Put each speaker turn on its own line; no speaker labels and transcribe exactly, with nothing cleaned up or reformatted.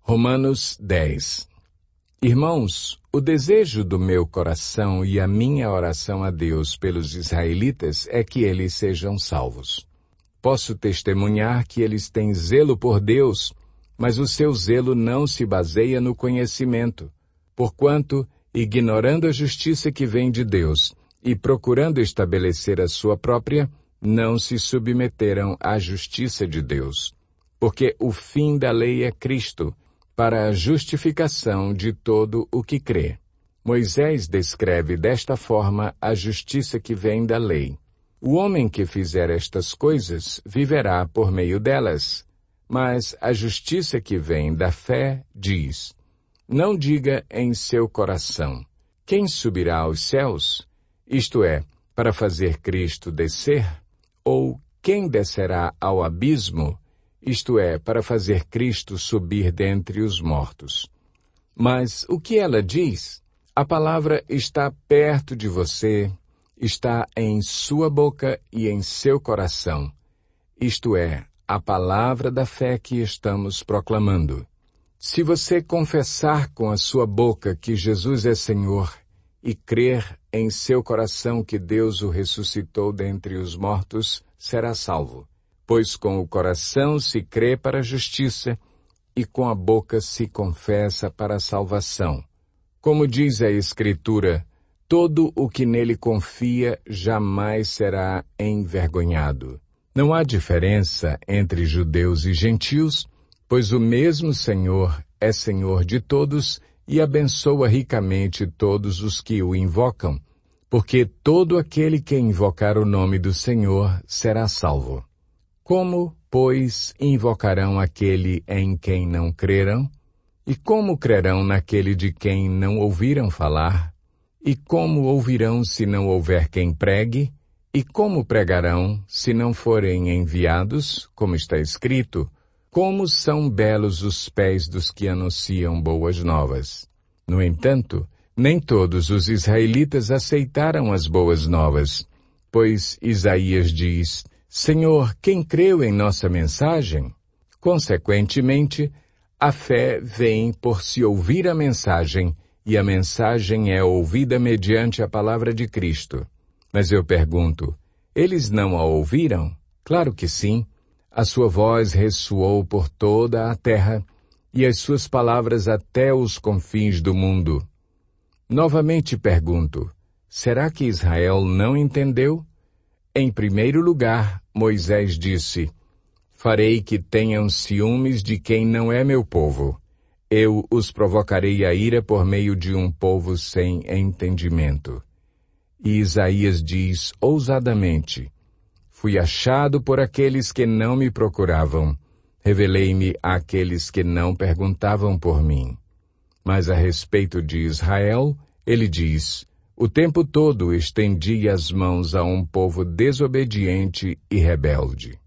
Romanos dez. Irmãos, o desejo do meu coração e a minha oração a Deus pelos israelitas é que eles sejam salvos. Posso testemunhar que eles têm zelo por Deus, mas o seu zelo não se baseia no conhecimento, porquanto, ignorando a justiça que vem de Deus e procurando estabelecer a sua própria, não se submeteram à justiça de Deus. Porque o fim da lei é Cristo, para a justificação de todo o que crê. Moisés descreve desta forma a justiça que vem da lei. O homem que fizer estas coisas viverá por meio delas. Mas a justiça que vem da fé diz: não diga em seu coração: quem subirá aos céus? Isto é, para fazer Cristo descer? Ou quem descerá ao abismo? Isto é, para fazer Cristo subir dentre os mortos. Mas o que ela diz? A palavra está perto de você, está em sua boca e em seu coração. Isto é, a palavra da fé que estamos proclamando. Se você confessar com a sua boca que Jesus é Senhor e crer em seu coração que Deus o ressuscitou dentre os mortos, será salvo. Pois com o coração se crê para a justiça e com a boca se confessa para a salvação. Como diz a Escritura, todo o que nele confia jamais será envergonhado. Não há diferença entre judeus e gentios, pois o mesmo Senhor é Senhor de todos e abençoa ricamente todos os que o invocam, porque todo aquele que invocar o nome do Senhor será salvo. Como, pois, invocarão aquele em quem não creram? E como crerão naquele de quem não ouviram falar? E como ouvirão se não houver quem pregue? E como pregarão se não forem enviados, como está escrito? Como são belos os pés dos que anunciam boas novas. No entanto, nem todos os israelitas aceitaram as boas novas, pois Isaías diz: Senhor, quem creu em nossa mensagem? Consequentemente, a fé vem por se ouvir a mensagem, e a mensagem é ouvida mediante a palavra de Cristo. Mas eu pergunto, eles não a ouviram? Claro que sim. A sua voz ressoou por toda a terra, e as suas palavras até os confins do mundo. Novamente pergunto, será que Israel não entendeu? Em primeiro lugar, Moisés disse: farei que tenham ciúmes de quem não é meu povo. Eu os provocarei a ira por meio de um povo sem entendimento. E Isaías diz ousadamente: fui achado por aqueles que não me procuravam. Revelei-me àqueles que não perguntavam por mim. Mas a respeito de Israel, ele diz: o tempo todo estendi as mãos a um povo desobediente e rebelde.